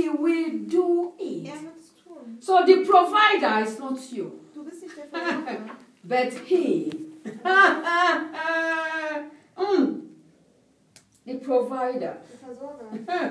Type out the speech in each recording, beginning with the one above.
He will do it. wird es tun. So the provider is not you, Du bist nicht der Versorger, but He. The provider. der Versorger.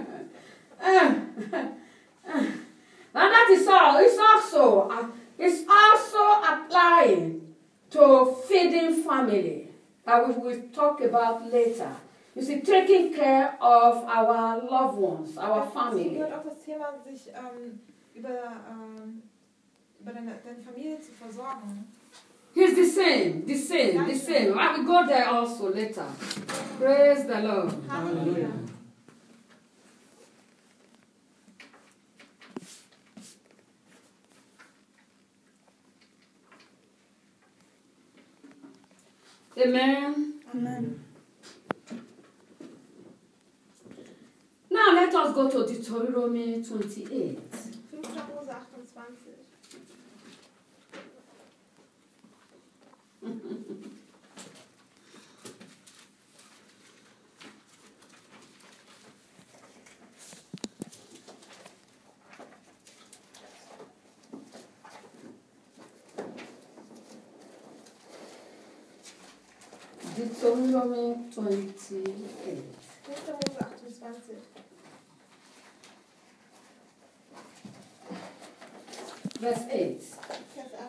And that is all. It's also applying to feeding family, that we will talk about later. You see, taking care of our loved ones, our Dazu family. gehört auch das Thema, sich über deine Familie zu versorgen. He's the same. I will go there also later. Praise the Lord. Halleluja. Amen. Amen. Now let us go to Deuteronomy 28. 5. Mose 28. Deuteronomy 28. 5. Mose 28. Verse 8. Vers 8.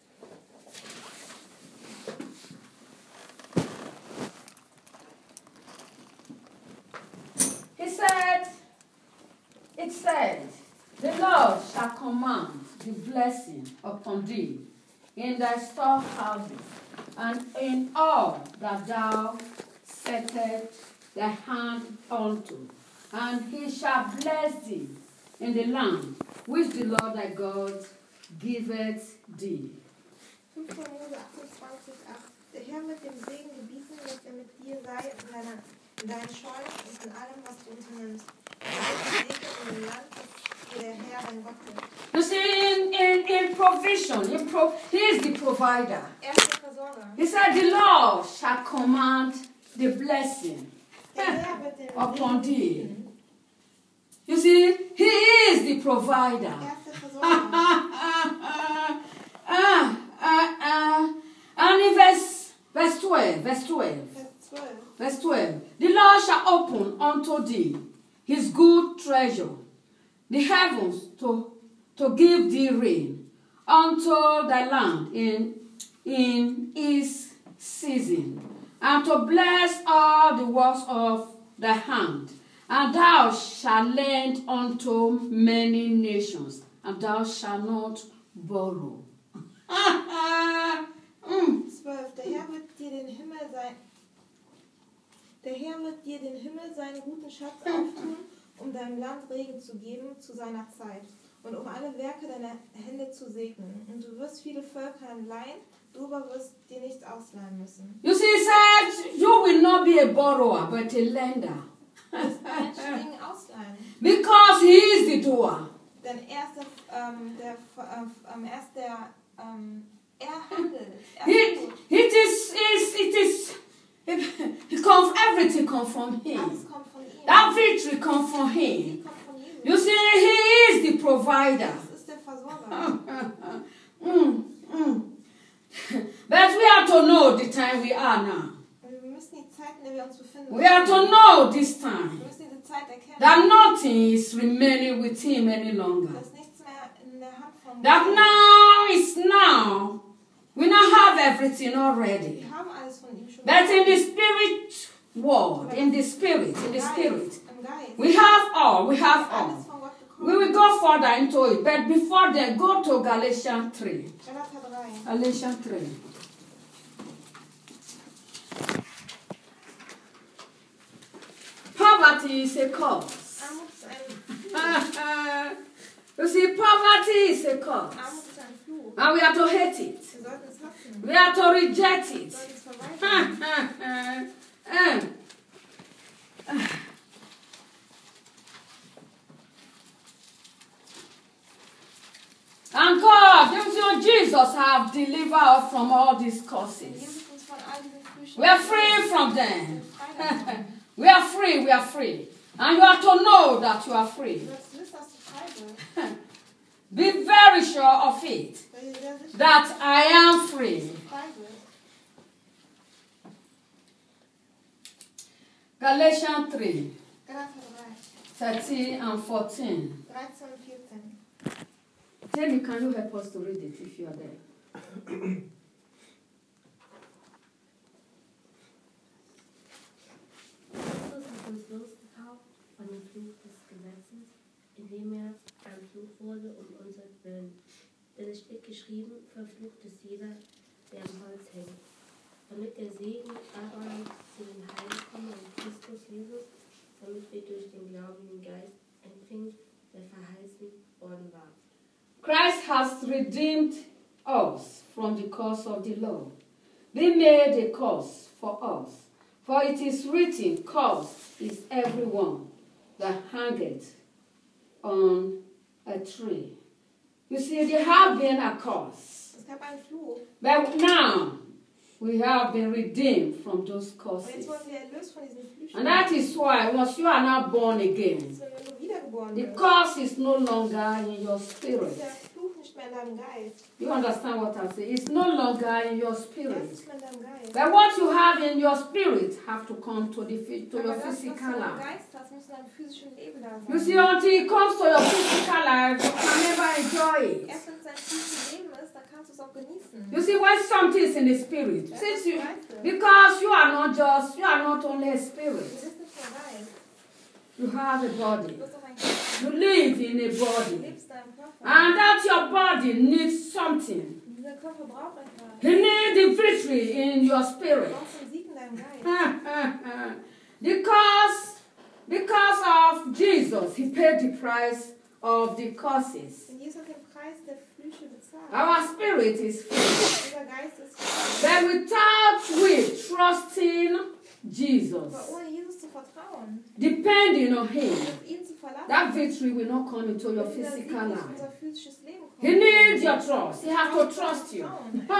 It said, the Lord shall command the blessing upon thee in thy storehouses and in all that thou settest thy hand unto, and he shall bless thee in the land which the Lord thy God giveth thee. 5. Mose 28, 8. Der Herr wird dem Segen gebieten, dass er mit dir sei in deinen Scheunen und in allem, was du unternimmst. Er wird dich segnen in dem Land, das dir der Herr dein Gott gibt. You see, in provision, he is the provider. Er ist der Versorger. He said, the Lord shall command the blessing Der Herr wird den upon Segen thee. gebieten. You see, he is the provider. Er ist der Versorger. And in verse 12, Vers 12. verse 12, the Lord shall open unto thee his good treasure, the heavens to give thee rain unto thy land in his season, and to bless all the works of thy hand. And thou shalt lend unto many nations, and thou shalt not borrow. 12. Der Herr wird dir den Himmel seinen guten Schatz auftun, um deinem Land Regen zu geben zu seiner Zeit und um alle Werke deiner Hände zu segnen. Und du wirst viele Völker leihen, du aber wirst dir nichts ausleihen müssen. You see, he said, you will not be a borrower, but a lender. Du wirst Menschen Dinge ausleihen. Because he is the doer. Denn er handelt. Everything comes from him. Alles kommt von ihm. That victory comes from him. Die kommt von Jesus. You see, he is the provider. Das ist der Versorger. But we have to know the time we are now. Und wir müssen die Zeit, in der wir uns befinden, We have to know this wir time müssen diese Zeit erkennen, that nothing is remaining with him any longer. dass nichts mehr in der Hand von That Gott now is now. We now have everything already. Wir haben alles von ihm schon. But in the spirit world, in the spirit, Im Geist. we have all. Alles von Gott bekommen. We will go further into it, but before then, go to Galatians 3. Galater 3. Galatians 3. Poverty is a cause. Armut ist ein You see, poverty is a cause. Armut ist ein Fluch. And we have to hate it. Wir sollten es hassen. We have to reject Wir it. sollten es verweigern. And God, you see, Jesus have delivered us from all these causes. Jesus uns von all diesen Früchten. We are free from them. Frei davon. We are free. And you are to know that you are free. Du sollst wissen, dass du frei bist. Be very sure of it, Sei dir sehr sicher, that I am free. dass du frei bist. Galatians 3, Galater 3, 13 and 14. 13 und 14. Jamie, can you help us to read it if you are there? Christus hat uns losgekauft von dem Fluch des Gesetzes, indem er ein Fluch wurde um unseren Willen. Denn es steht geschrieben, verflucht ist jeder, der am Holz hängt. Damit der Segen Abrahams zu den Heiligen komme in Christus Jesus, damit wir durch den Glauben den Geist empfingen, der verheißen worden war. Christ has redeemed us from the curse of the law. He made a curse for us. For it is written, cursed is everyone that hangeth on a tree. You see, there have been a curse. Es gab einen Fluch. But now, we have been redeemed from those Und curses. jetzt wurden wir erlöst von diesen Flüchen. And that is why, once you are now born again, Wenn du wiedergeboren the bist, curse is no longer in your ist spirit. der Fluch nicht mehr in deinem Geist. You understand what I'm saying? It's no longer in your Er ist spirit. nicht mehr in deinem Geist. But what you have in your spirit have to come to your Aber das, was du physical in deinem life. Geist hast, muss in deinem physischen Leben da sein. You see, until it comes to your physical life, you can never enjoy it. Erst wenn es dein physisches Leben ist, dann kannst du es auch genießen. You see, when something is in the spirit, since you, because you are not only a Du spirit, bist nicht nur Geist. you have a body. Du bist auch ein Körper. You live in a Du body. lebst in deinem Körper. And that your body needs something. Und dieser Körper braucht etwas. You need the victory in your Du spirit. brauchst einen Sieg in deinem Geist. because of Jesus, he paid the price of the curses. Denn Jesus hat den Preis der Flüche bezahlt. Our spirit is free. Unser Geist ist frei. But without we trusting Jesus, Aber ohne Jesus zu vertrauen, depending on him, auf ihn zu verlassen, that victory will not come into your wird dieser Sieg physical nicht in life. unser physisches Leben kommen. He needs your trust. He has to trust you.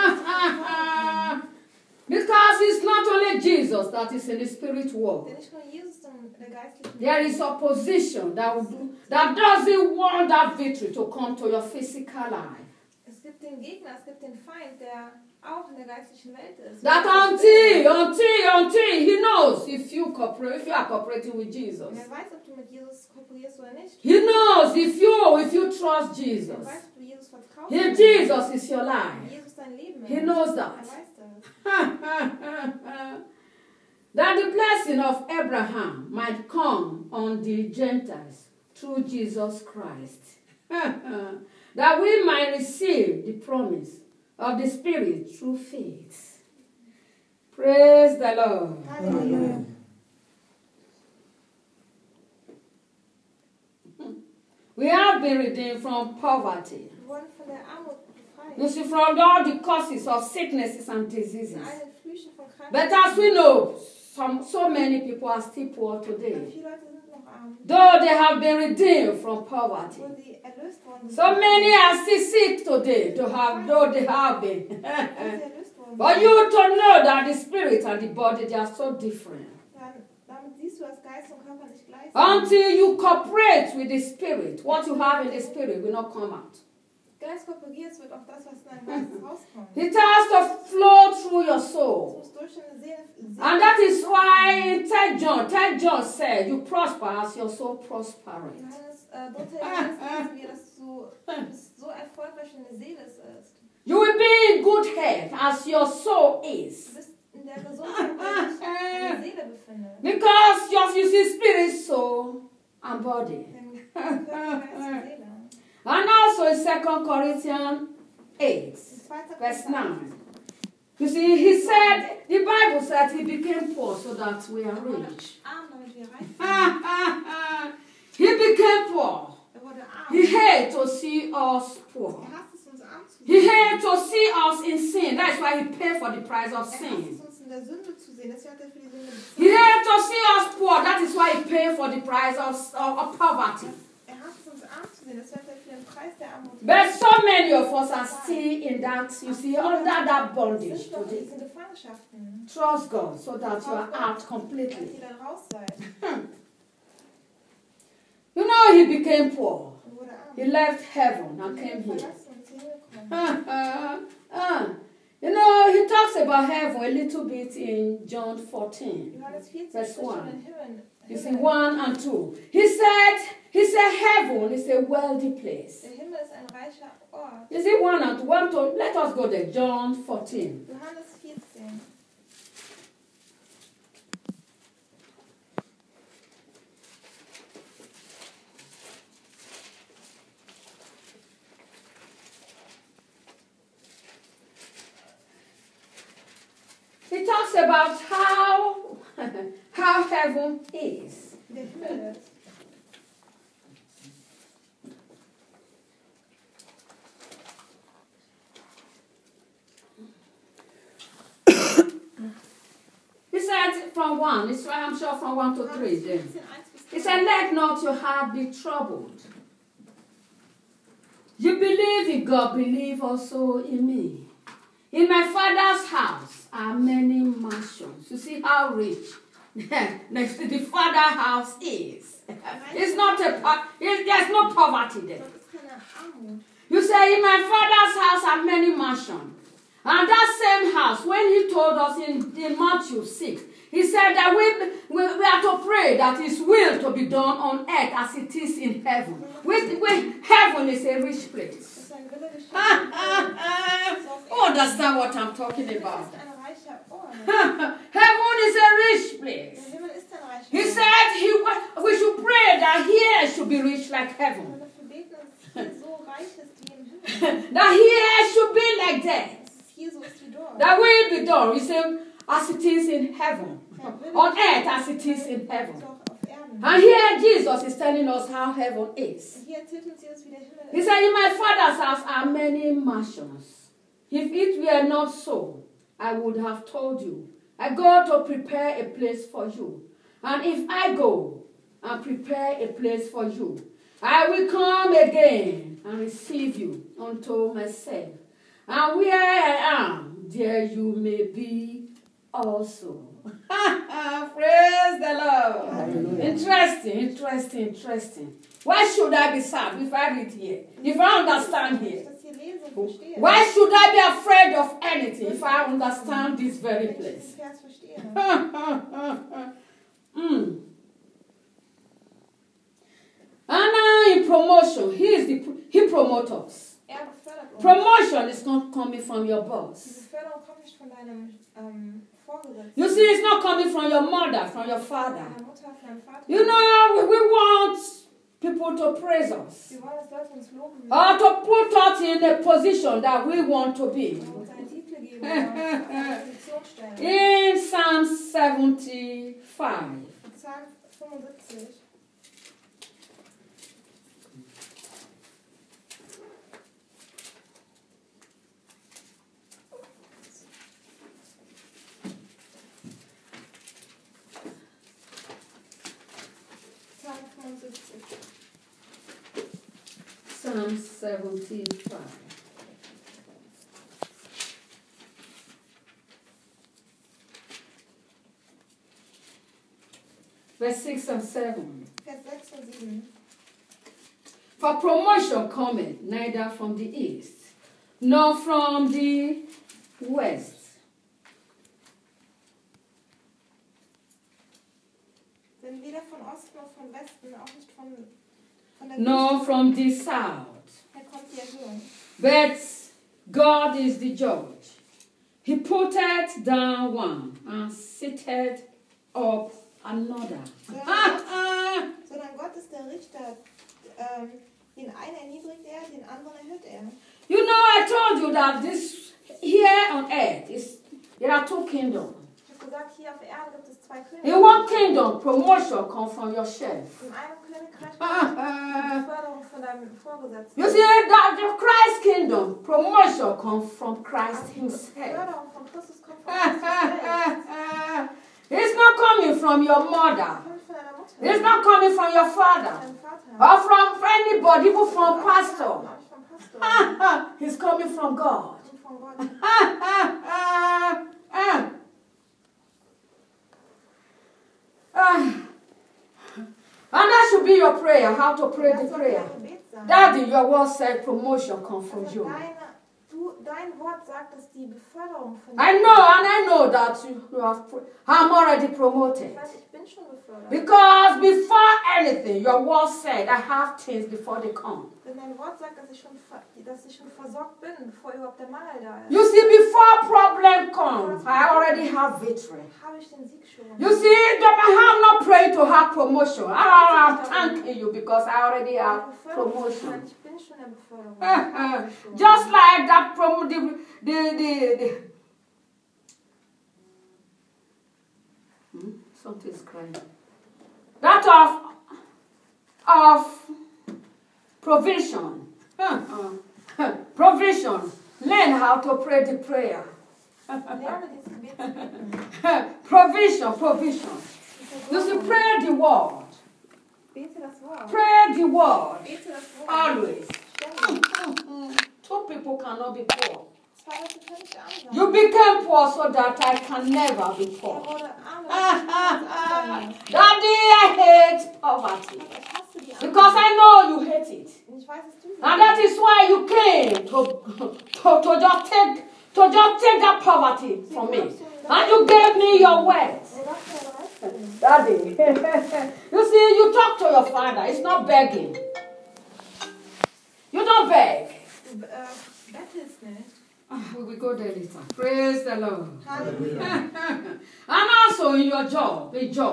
Because it's not only Jesus that is in the spirit world. Denn nicht nur Jesus in der geistlichen There is opposition that doesn't want that victory to come to your physical life. Es gibt den Gegner, es gibt den Feind, der auch in der geistlichen Welt ist. That until he knows if you are cooperating with Und Jesus. er weiß, ob du mit Jesus kooperierst oder nicht. He knows if you trust Er Jesus. weiß, ob du Jesus vertraust. If Jesus is your Wenn life. Jesus dein Leben ist. He knows that. Er weiß das. That the blessing of Abraham might come on the Gentiles through Jesus Christ. That we might receive the promise of the Spirit through faith. Praise the Lord. Halleluja. We have been redeemed from poverty. Wir wurden von der Armut befreit. You see, from all the causes of sicknesses and diseases. Von allen Flüchen von Krankheiten. But as we know, so many people are still poor Und today. viele Leute sind noch arm. Though they have been redeemed from poverty. Obwohl sie erlöst worden sind. So many are still sick today, though they have been. Obwohl sie erlöst worden But sind. you to know that the spirit and the body, they are so different. Damit siehst du, dass Geist und Körper nicht gleich sind. Until you cooperate with the spirit, what you have in the spirit will not come out. Geist kooperiert, wird auch das, was in deinem Geist rauskommt. It has to flow through your Es soul. muss durch deine Seele. And that is why in 3 John said, you prosper as your soul prospereth. Johannes, 3. Johannes lesen wir, dass du bist so erfolgreich in der Seele ist. You will be in good health as your soul Du is. bist in der Gesundheit, wo dich deine Seele befindet. Because you see spirit, soul, and body. Denn Körper, Geist und Seele. And also in 2 Corinthians 8, In 2. verse Korinther 9. You see, he said, the Bible said he became poor so that we are wurde rich. arm, damit wir reich sind. He became poor. Wurde arm. He hated to see us poor. Hasst es, uns arm zu He sehen. hated to see us in sin. That's why he paid for the price of Hasst sin. es, uns in der Sünde zu sehen. Deswegen hat für die Sünde He hated to see us poor. That is why he paid for the price of poverty. hasst es, uns arm zu sehen. Deswegen hat für den Preis der Armut. But so many of us are still in that, you see, under that bondage Sind noch in today. diesen Gefangenschaften. Trust God so that you are out Dass completely. ihr dann raus seid. he became poor. und wurde arm. He left heaven and Und came er here. verlassen und ist hingekommen. You know, he talks about heaven a little bit in John 14. Johannes 14 Verse spricht 1. von den Himmel. You see, 1 and 2. He said heaven is a wealthy place. Der Himmel ist ein reicher Ort. You see, 1 and 2. 1 to, let us go there. John 14. Johannes 14. He talks about how heaven is. Der Himmel ist. He said from 1, I'm sure from 1 to 3 Johannes then. 14, 1 bis 3. He said, let not your heart be troubled. You believe in God, believe also in me. In my Father's house are many mansions. You see how rich the Father's house is. It's not there's no poverty there. Dort ist keine Armut. You say, in my Father's house are many mansions. And that same house, when he told us in Matthew 6, he said that we are to pray that his will to be done on earth as it is in heaven. Heaven is a rich place. Das ist ein Wille geschehen. You understand what I'm talking Das about? ist ein reicher Ort. Heaven is a rich place. Der Himmel ist ein reicher He Ort. said we should pray that here should be rich like Wir heaven. sollen dafür beten, dass es hier so reich ist wie im Himmel. That here should be like that. Dass es hier so ist wie dort. That will be done. We say as it is in heaven. On earth as it is in heaven. Doch auf Erden. And here Jesus is telling us how heaven is. Und hier erzählt uns Jesus, wie der Himmel He ist. said, in my Father's house are many mansions. If it were not so, I would have told you. I go to prepare a place for you. And if I go and prepare a place for you, I will come again and receive you unto myself. And where I am, there you may be also. Praise the Lord. Hallelujah. Interesting. Why should I be sad if I read here? If I understand Wenn ich here? das hier lese und verstehe, Why should I be afraid of anything if I understand this very wenn ich place? diesen Vers verstehe. And now in promotion, he promotes us. Er befördert uns. Promotion is not coming from your Die boss. Beförderung kommt nicht von deinem Vorgesetzten. You see, it's not coming from your mother, from your father. Deiner Mutter, von deinem Vater. You know, we want people to praise us. Wir wollen, dass Leute uns loben. Or to put us in a position that we want to be. Und uns einen Titel geben oder uns auf eine Position stellen. In Psalm 75. Psalm 75. Psalm 75. Psalm 75. Verse 6 and 7. Vers 6 und 7. For promotion cometh neither from the east, nor from the west. Denn weder von Osten noch von Westen, auch nicht von der Nor Küste, from the south. her kommt die Erhöhung. But God is the judge. He putteth down one and sitteth up another. Sondern Gott ist der Richter. Den einen erniedrigt er, den anderen erhöht er. You know, I told you that this here on earth there are two kingdoms. Ich habe gesagt, hier auf Erden gibt es zwei In Königreiche. one kingdom, promotion comes from your chef. Im einen Königreich kommt die Förderung von deinem Vorgesetzten. You see, that the Christ kingdom, promotion comes from Christ Die himself. Förderung von Christus kommt von Christus selbst. It's not coming from your mother. Kommt von deiner Mutter. It's not coming from your father. Deinem Vater. Or from anybody, even from pastor. Auch nicht vom Pastor. It's coming from God. Und von Gott. And that should be your prayer, how to pray Das the soll prayer. dein Gebet sein. Daddy, your word said promotion comes from Also you. dein Wort sagt, dass die Beförderung von I know that you have. I'm already promoted. Ich bin schon befördert. Because before anything, your word said, I have things before they come. Denn dein Wort sagt, dass ich schon versorgt bin, bevor überhaupt der Mangel da ist. You see, before problem comes, I already have victory. Habe ich den Sieg schon. You see, I'm not praying to have promotion. I'm thanking you because I already have promotion. Ich bin schon der Beförderung. Just like that something's crying. That of provision. Provision. Learn how to pray the prayer. Lerne dieses Gebet zu beten. Provision. You see, pray the word. Bete das Wort. Pray the word. Bete das Wort. Always. Ständig. Two people cannot be poor. Zwei Leute können nicht arm sein. You became poor so that I can never be poor. Wurde arm. Daddy, I hate poverty. Ich hasse die Armut. Because I know you hate it. Und ich weiß, dass du And that is why you came to just take that poverty from me. And you gave me your words. Daddy. You see, you talk to your father. It's not begging. You don't beg. Du bettelst nicht. We will go there later. Praise the Lord. Halleluja. And also in your job,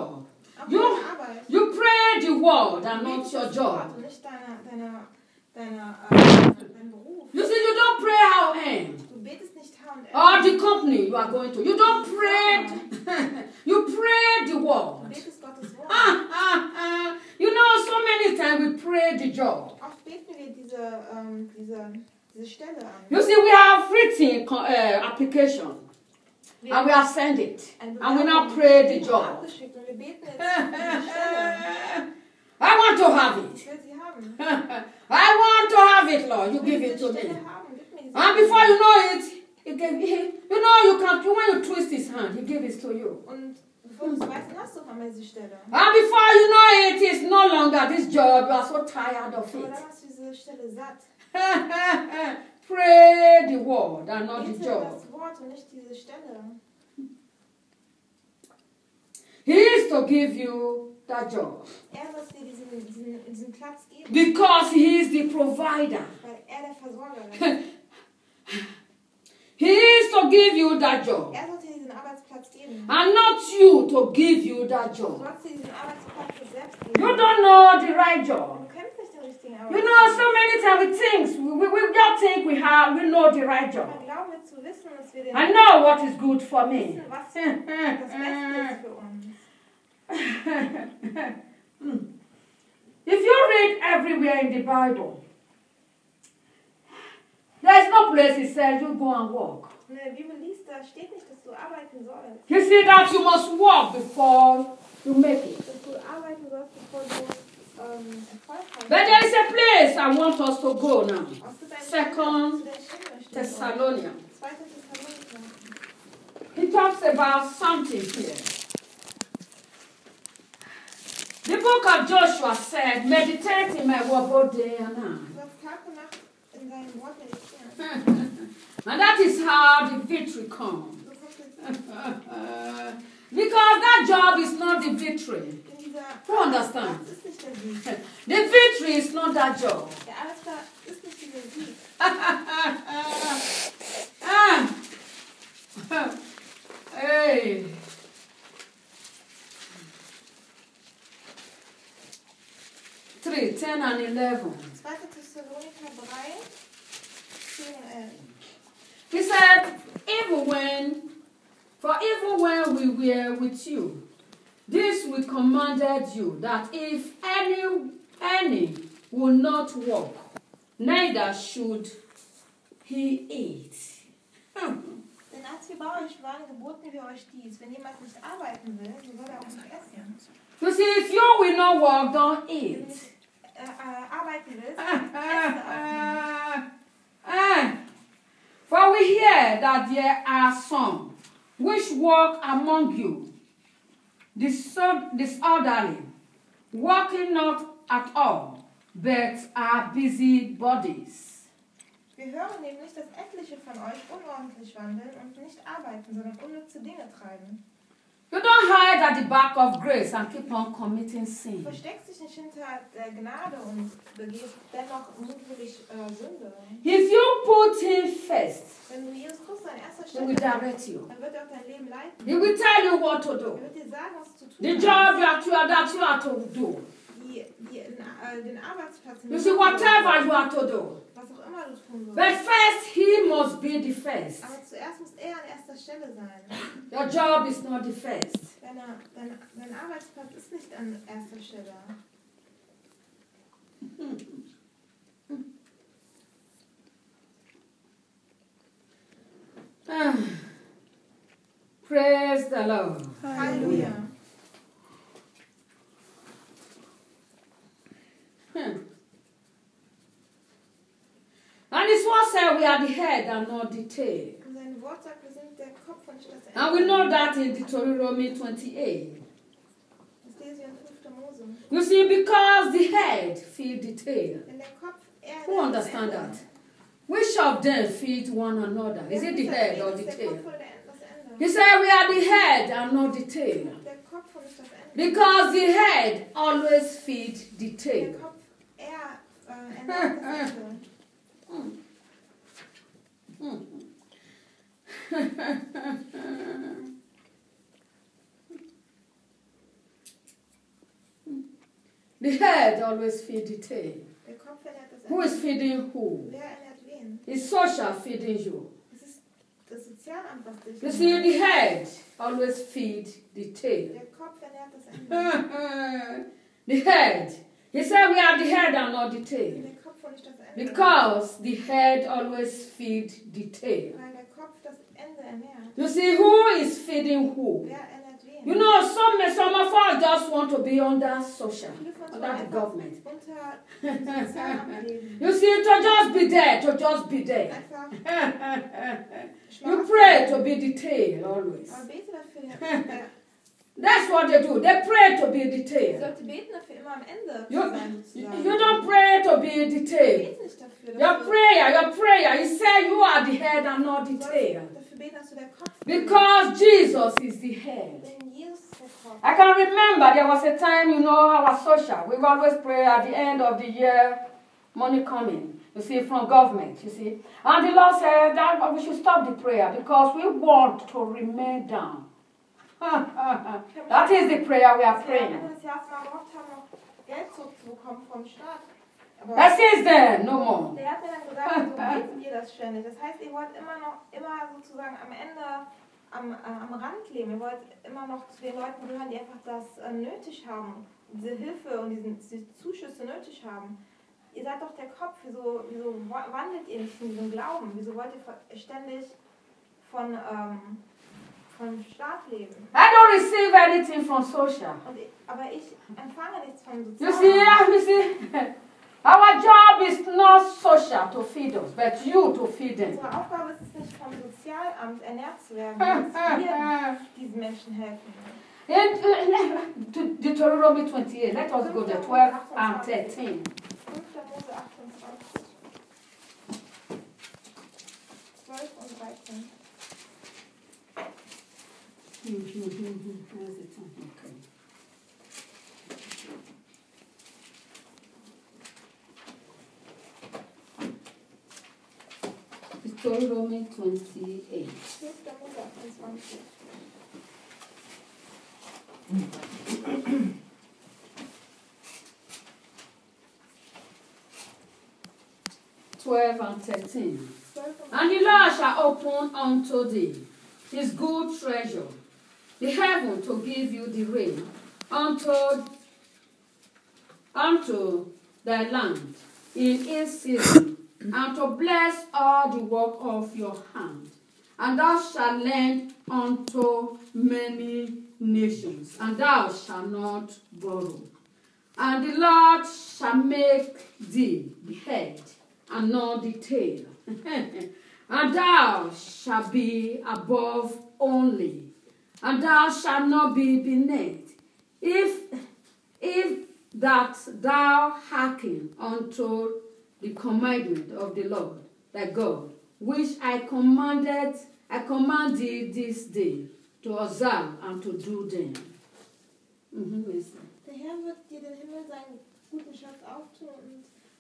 you pray the word and not your job. Nicht dein Beruf. You see, you don't pray how end. Du betest nicht H&M. Or the company you are going to. You don't pray. You pray the Du word. betest Gottes Wort. You know, so many times we pray the job. Oft beten wir diese Stelle an. You see, we have written application. And we have sent it. And we now pray the job. Abgeschickt und wir beten jetzt diese Stelle. I want to have it. Ich will sie haben. I want to have it, Lord. You give it to me. And before you know it, you when you twist his hand, he gives it to you. Und bevor du es weißt, hast du auf einmal diese Stelle. And before you know it, it's no longer this job. You are so tired of Aber it. dann hast du diese Stelle satt. Pray the word and not the Bete job. das Wort und nicht diese Stelle. He is to give you that job. Wird dir diesen Platz geben, Because he is the provider. weil der Versorger ist. He is to give you that job. Soll dir diesen Arbeitsplatz geben. And not you to give you that Du job. sollst dir diesen Arbeitsplatz selbst geben. You don't know the right job. Du kennst nicht den richtigen You Arbeitsplatz. know, so many times we just think we know the right job. Wir glauben jetzt zu wissen, dass wir I know what is good for me. wissen, was das Beste ist für uns. If you read everywhere in the Bible, there is no place it says you go and work. In der Bibel liest, da steht nicht, dass du arbeiten sollst. You see that you must work before you make it. Dass du arbeiten sollst, bevor du Erfolg hast. But there is a place I want us to go now. Ob du deinen Second zu deinen Kindern stehen Thessalonians. sollst. 2. Thessalonicher. He talks about something here. The book of Joshua said, meditate in my word both day and night. Du sollst Tag und Nacht in deinem Wort meditieren. And that is how the victory comes. So kommt es Because that job is not the victory. in dieser You understand? Das ist nicht der Sieg. The victory is not that job. Der Arbeitsplatz ist nicht dieser Sieg. Hey. Three, 10 and 11. 2. Thessalonicher 3, 10 und 11. He said, even when we were with you, this we commanded you, that if any will not walk, neither should he eat. Denn als wir bei euch waren, geboten wir euch dies. Wenn jemand nicht arbeiten will, so soll er auch nicht essen. You see, if you will not work, don't Wenn du eat. nicht arbeiten willst, esse auch nicht. For we hear that there are some which walk among you disorderly, working not at all, but are busy bodies. Wir hören nämlich, dass etliche von euch unordentlich wandeln und nicht arbeiten, sondern unnütze Dinge treiben. You don't hide at the back of grace and keep on committing Du sin. versteckst dich nicht hinter der Gnade und begehst dennoch mutwillig Sünde. If you put him first, Wenn du Jesus Christus an erster he Stelle will setzt, direct you. dann wird er auch dein Leben leiten. He will tell you what to Er do. wird dir sagen, was zu tun The ist. job that you are to do. Den Arbeitsplatz, You see, whatever you are to do. was auch immer du tun But willst. first, he must be the first. Aber zuerst muss er an erster Stelle sein. Your job is not the first. Dein Arbeitsplatz ist nicht an erster Stelle. Praise the Lord. Halleluja. And his word said we are the head and not the tail. Und sein Wort sagt, wir sind der Kopf und nicht das Ende. And we know that in Deuteronomy 28. Das lesen wir in 5. Mose. You see, because the head feed the tail. Wenn der Kopf Who das understand Ende. that? Which of them feed one another? Is it the head or the Ist der tail? Kopf oder das Ende? He said we are the head and not the tail. Der Kopf und nicht das Ende. Because the head always feed the Der tail. Kopf, ernährt das Ende. The head always feed the tail. Der Kopf ernährt das Who Ende. is feeding who? Wer ernährt wen? Is social feeding you? Es ist das Sozialamt, was dich You see, ernährt. the head always feed the tail. Der Kopf ernährt das Ende. The head. He said we are the head and not the tail. Der Kopf und nicht das Ende. Because the head always feed the tail. Weil der Kopf das Ende ernährt. You see, who is feeding who? Wer ernährt wen? You know, some of us just want to be under social, Viele von uns under wollen the einfach government. unter dem Sozialamt leben. You see, to just be there, to just be there. Einfach You pray to be the tail always. Aber bete dafür, That's what they do. They pray to be the ihr tail. sollt beten dafür, immer am Ende You, zu sein, sozusagen. you don't pray to be the tail. Bete nicht dafür, Your prayer, you say you are the head and not the du sollst tail. dafür beten, dass du der Kopf bist. Because Jesus is the head. Denn Jesus ist der Kopf. I can remember there was a time, you know, our social. We always pray at the end of the year, money coming, you see, from government, you see. And the Lord said that we should stop the prayer because we want to remain down. That is the prayer we are Dass wir praying. Ende des Jahres mal gehofft haben, noch Geld zurückzubekommen vom Staat. Aber That is there, no more. der hat mir dann gesagt, so betet ihr das ständig. Das heißt, ihr wollt immer sozusagen am Ende am Rand leben. Ihr wollt immer noch zu den Leuten gehören, die einfach das nötig haben. Diese Hilfe und diese Zuschüsse nötig haben. Ihr seid doch der Kopf. Wieso wandelt ihr nicht in diesem Glauben? Wieso wollt ihr ständig vom Staat leben? I don't receive anything from social. Aber ich empfange nichts vom You Sozialen. see, our job is not social to feed us, but you to feed them. Unsere Aufgabe ist es nicht, vom Sozialamt ernährt zu werden, dass wir diesen Menschen helfen. In Deuteronomy 28, let us go to 12 and 13. 5. Mose 28. 12 und 13. Where is it? Okay. Deuteronomy 28. 5. Mose 28. 12 and 13. 12 And the Lord shall open unto thee his good treasure, the heaven to give you the rain unto thy land in its season, and to bless all the work of your hand. And thou shalt lend unto many nations, and thou shalt not borrow. And the Lord shall make thee the head, and not the tail. And thou shalt be above only, and thou shalt not be beneath. If that thou hearken unto the commandment of the Lord thy God, which I command thee this day to observe and to do them. Der Herr wird dir den Himmel seinen guten Schatz auftun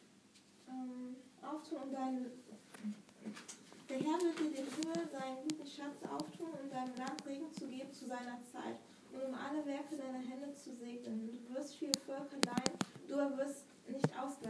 Der Herr wird dir den Himmel seinen guten Schatz auftun und deinem Land Regen zu geben zu seiner Zeit und um alle Werke deiner Hände zu segnen. Du wirst viele Völker leihen, du aber wirst nicht ausgleichen.